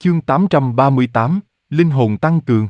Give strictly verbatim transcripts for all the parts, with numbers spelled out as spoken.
Chương tám trăm ba mươi tám, Linh hồn tăng cường.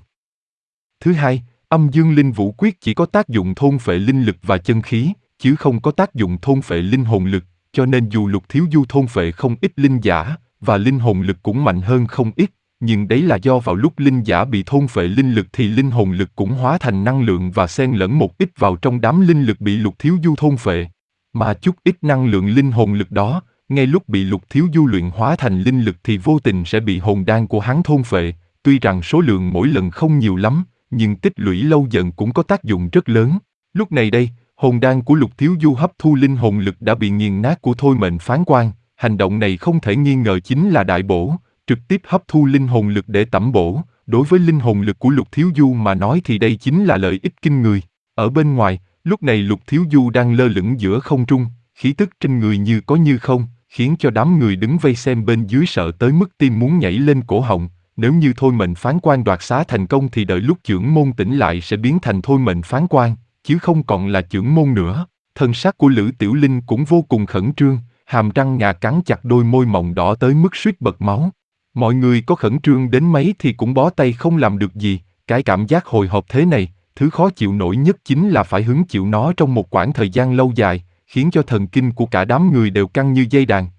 Thứ hai, âm dương linh vũ quyết chỉ có tác dụng thôn phệ linh lực và chân khí, chứ không có tác dụng thôn phệ linh hồn lực, cho nên dù Lục Thiếu Du thôn phệ không ít linh giả, và linh hồn lực cũng mạnh hơn không ít, nhưng đấy là do vào lúc linh giả bị thôn phệ linh lực thì linh hồn lực cũng hóa thành năng lượng và xen lẫn một ít vào trong đám linh lực bị Lục Thiếu Du thôn phệ. Mà chút ít năng lượng linh hồn lực đó, ngay lúc bị Lục Thiếu Du luyện hóa thành linh lực thì vô tình sẽ bị hồn đan của hắn thôn phệ, tuy rằng số lượng mỗi lần không nhiều lắm, nhưng tích lũy lâu dần cũng có tác dụng rất lớn. Lúc này đây, hồn đan của Lục Thiếu Du hấp thu linh hồn lực đã bị nghiền nát của thôi mệnh phán quan, hành động này không thể nghi ngờ chính là đại bổ, trực tiếp hấp thu linh hồn lực để tẩm bổ. Đối với linh hồn lực của Lục Thiếu Du mà nói thì đây chính là lợi ích kinh người. Ở bên ngoài, lúc này Lục Thiếu Du đang lơ lửng giữa không trung, khí tức trên người như có như không, khiến cho đám người đứng vây xem bên dưới sợ tới mức tim muốn nhảy lên cổ họng. Nếu như thôi mệnh phán quan đoạt xá thành công thì đợi lúc chưởng môn tỉnh lại sẽ biến thành thôi mệnh phán quan, chứ không còn là chưởng môn nữa. Thân xác của Lữ Tiểu Linh cũng vô cùng khẩn trương, hàm răng ngà cắn chặt đôi môi mọng đỏ tới mức suýt bật máu. Mọi người có khẩn trương đến mấy thì cũng bó tay không làm được gì, cái cảm giác hồi hộp thế này, thứ khó chịu nổi nhất chính là phải hứng chịu nó trong một quãng thời gian lâu dài, khiến cho thần kinh của cả đám người đều căng như dây đàn.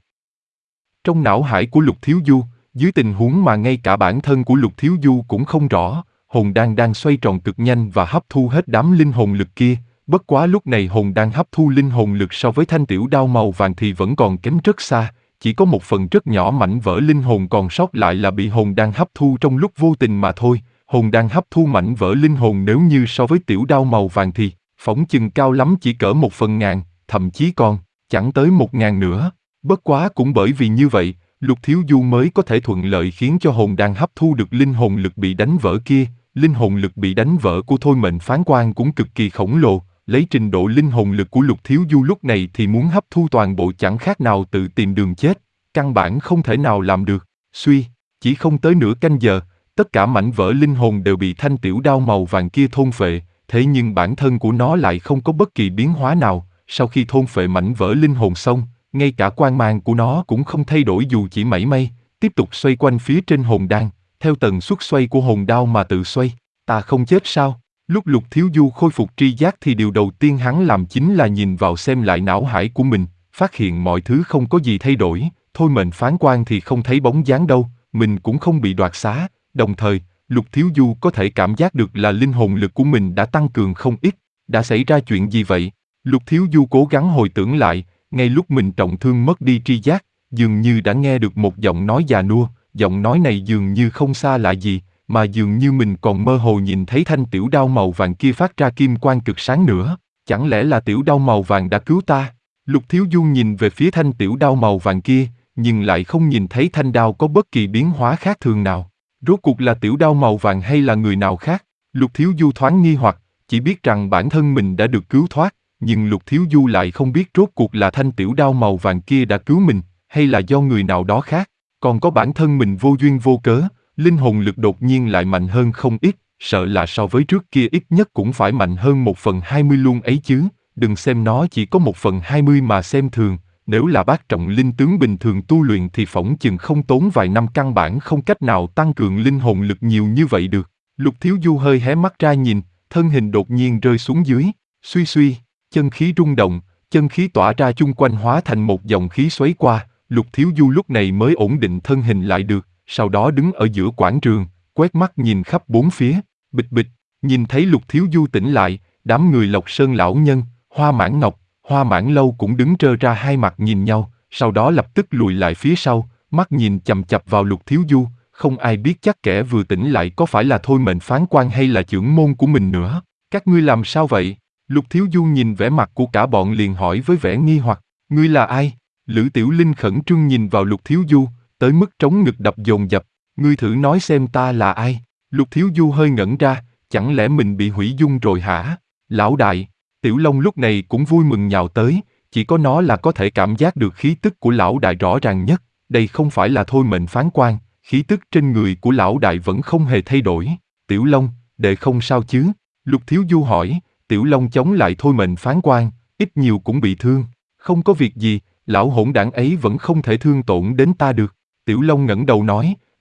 Trong não hải của Lục Thiếu Du, dưới tình huống mà ngay cả bản thân của Lục Thiếu Du cũng không rõ, hồn đan đang xoay tròn cực nhanh và hấp thu hết đám linh hồn lực kia. Bất quá lúc này hồn đan hấp thu linh hồn lực so với thanh tiểu đao màu vàng thì vẫn còn kém rất xa, chỉ có một phần rất nhỏ mảnh vỡ linh hồn còn sót lại là bị hồn đan hấp thu trong lúc vô tình mà thôi. Hồn đan hấp thu mảnh vỡ linh hồn nếu như so với tiểu đao màu vàng thì phỏng chừng cao lắm chỉ cỡ một phần ngàn, thậm chí còn chẳng tới một ngàn nữa. Bất quá cũng bởi vì như vậy, Lục Thiếu Du mới có thể thuận lợi khiến cho hồn đan hấp thu được linh hồn lực bị đánh vỡ kia. Linh hồn lực bị đánh vỡ của thôi mệnh phán quan cũng cực kỳ khổng lồ, lấy trình độ linh hồn lực của Lục Thiếu Du lúc này thì muốn hấp thu toàn bộ chẳng khác nào tự tìm đường chết, căn bản không thể nào làm được. Suy, chỉ không tới nửa canh giờ, tất cả mảnh vỡ linh hồn đều bị thanh tiểu đao màu vàng kia thôn phệ, thế nhưng bản thân của nó lại không có bất kỳ biến hóa nào. Sau khi thôn phệ mảnh vỡ linh hồn xong, ngay cả quang mang của nó cũng không thay đổi dù chỉ mảy may, tiếp tục xoay quanh phía trên hồn đan, theo tần suất xoay của hồn đao mà tự xoay. Ta không chết sao? Lúc Lục Thiếu Du khôi phục tri giác thì điều đầu tiên hắn làm chính là nhìn vào xem lại não hải của mình, phát hiện mọi thứ không có gì thay đổi, thôi mệnh phán quan thì không thấy bóng dáng đâu, mình cũng không bị đoạt xá, đồng thời, Lục Thiếu Du có thể cảm giác được là linh hồn lực của mình đã tăng cường không ít. Đã xảy ra chuyện gì vậy? Lục Thiếu Du cố gắng hồi tưởng lại, ngay lúc mình trọng thương mất đi tri giác, dường như đã nghe được một giọng nói già nua, giọng nói này dường như không xa lạ gì, mà dường như mình còn mơ hồ nhìn thấy thanh tiểu đao màu vàng kia phát ra kim quang cực sáng nữa. Chẳng lẽ là tiểu đao màu vàng đã cứu ta? Lục Thiếu Du nhìn về phía thanh tiểu đao màu vàng kia, nhưng lại không nhìn thấy thanh đao có bất kỳ biến hóa khác thường nào. Rốt cuộc là tiểu đao màu vàng hay là người nào khác? Lục Thiếu Du thoáng nghi hoặc, chỉ biết rằng bản thân mình đã được cứu thoát, nhưng Lục Thiếu Du lại không biết rốt cuộc là thanh tiểu đao màu vàng kia đã cứu mình, hay là do người nào đó khác. Còn có bản thân mình vô duyên vô cớ, linh hồn lực đột nhiên lại mạnh hơn không ít, sợ là so với trước kia ít nhất cũng phải mạnh hơn một phần hai mươi luôn ấy chứ. Đừng xem nó chỉ có một phần hai mươi mà xem thường, nếu là bát trọng linh tướng bình thường tu luyện thì phỏng chừng không tốn vài năm căn bản không cách nào tăng cường linh hồn lực nhiều như vậy được. Lục Thiếu Du hơi hé mắt ra nhìn, thân hình đột nhiên rơi xuống dưới, suy suy, chân khí rung động, chân khí tỏa ra chung quanh hóa thành một dòng khí xoáy qua. Lục Thiếu Du lúc này mới ổn định thân hình lại được, sau đó đứng ở giữa quảng trường, quét mắt nhìn khắp bốn phía, bịch bịch, nhìn thấy Lục Thiếu Du tỉnh lại, đám người Lộc Sơn lão nhân, Hoa Mãn Ngọc, Hoa Mãn Lâu cũng đứng trơ ra hai mặt nhìn nhau, sau đó lập tức lùi lại phía sau, mắt nhìn chằm chằm vào Lục Thiếu Du, không ai biết chắc kẻ vừa tỉnh lại có phải là thôi mệnh phán quan hay là chưởng môn của mình nữa. Các ngươi làm sao vậy? Lục Thiếu Du nhìn vẻ mặt của cả bọn liền hỏi với vẻ nghi hoặc, ngươi là ai? Lữ Tiểu Linh khẩn trương nhìn vào Lục Thiếu Du, tới mức trống ngực đập dồn dập, ngươi thử nói xem ta là ai? Lục Thiếu Du hơi ngẩn ra, chẳng lẽ mình bị hủy dung rồi hả? Lão đại, Tiểu Long lúc này cũng vui mừng nhào tới, chỉ có nó là có thể cảm giác được khí tức của lão đại rõ ràng nhất, đây không phải là thôi mệnh phán quan, khí tức trên người của lão đại vẫn không hề thay đổi. Tiểu Long, đệ không sao chứ? Lục Thiếu Du hỏi. Tiểu Long chống lại thôi mệnh phán quan, ít nhiều cũng bị thương. Không có việc gì, lão hỗn đảng ấy vẫn không thể thương tổn đến ta được. Tiểu Long ngẩng đầu nói,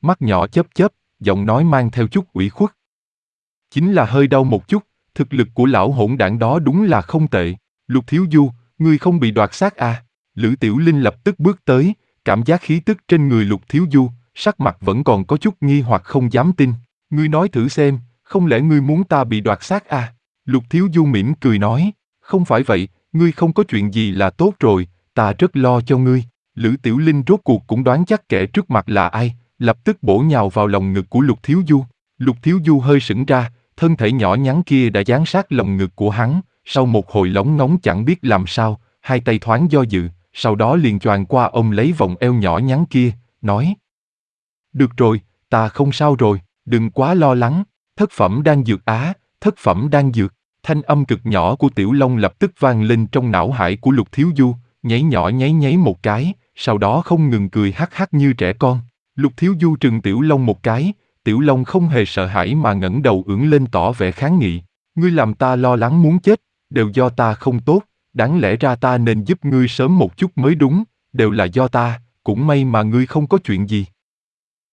mắt nhỏ chớp chớp, giọng nói mang theo chút ủy khuất. Chính là hơi đau một chút, thực lực của lão hỗn đản đó đúng là không tệ. Lục Thiếu Du, ngươi không bị đoạt xác à? Lữ Tiểu Linh lập tức bước tới, cảm giác khí tức trên người Lục Thiếu Du, sắc mặt vẫn còn có chút nghi hoặc không dám tin. Ngươi nói thử xem, không lẽ ngươi muốn ta bị đoạt xác à? Lục Thiếu Du mỉm cười nói, không phải vậy, ngươi không có chuyện gì là tốt rồi, ta rất lo cho ngươi. Lữ Tiểu Linh rốt cuộc cũng đoán chắc kẻ trước mặt là ai, lập tức bổ nhào vào lòng ngực của Lục Thiếu Du. Lục Thiếu Du hơi sững ra, thân thể nhỏ nhắn kia đã dán sát lồng ngực của hắn, sau một hồi lóng ngóng chẳng biết làm sao, hai tay thoáng do dự, sau đó liền choàng qua ôm lấy vòng eo nhỏ nhắn kia, nói: Được rồi, ta không sao rồi, đừng quá lo lắng, thất phẩm đan dược á, thất phẩm đan dược. Thanh âm cực nhỏ của Tiểu Long lập tức vang lên trong não hải của Lục Thiếu Du, nháy nhỏ nháy nháy một cái, sau đó không ngừng cười hắc hắc như trẻ con. Lục Thiếu Du trừng Tiểu Long một cái, Tiểu Long không hề sợ hãi mà ngẩng đầu ưỡn lên tỏ vẻ kháng nghị. Ngươi làm ta lo lắng muốn chết, đều do ta không tốt, đáng lẽ ra ta nên giúp ngươi sớm một chút mới đúng, đều là do ta, cũng may mà ngươi không có chuyện gì.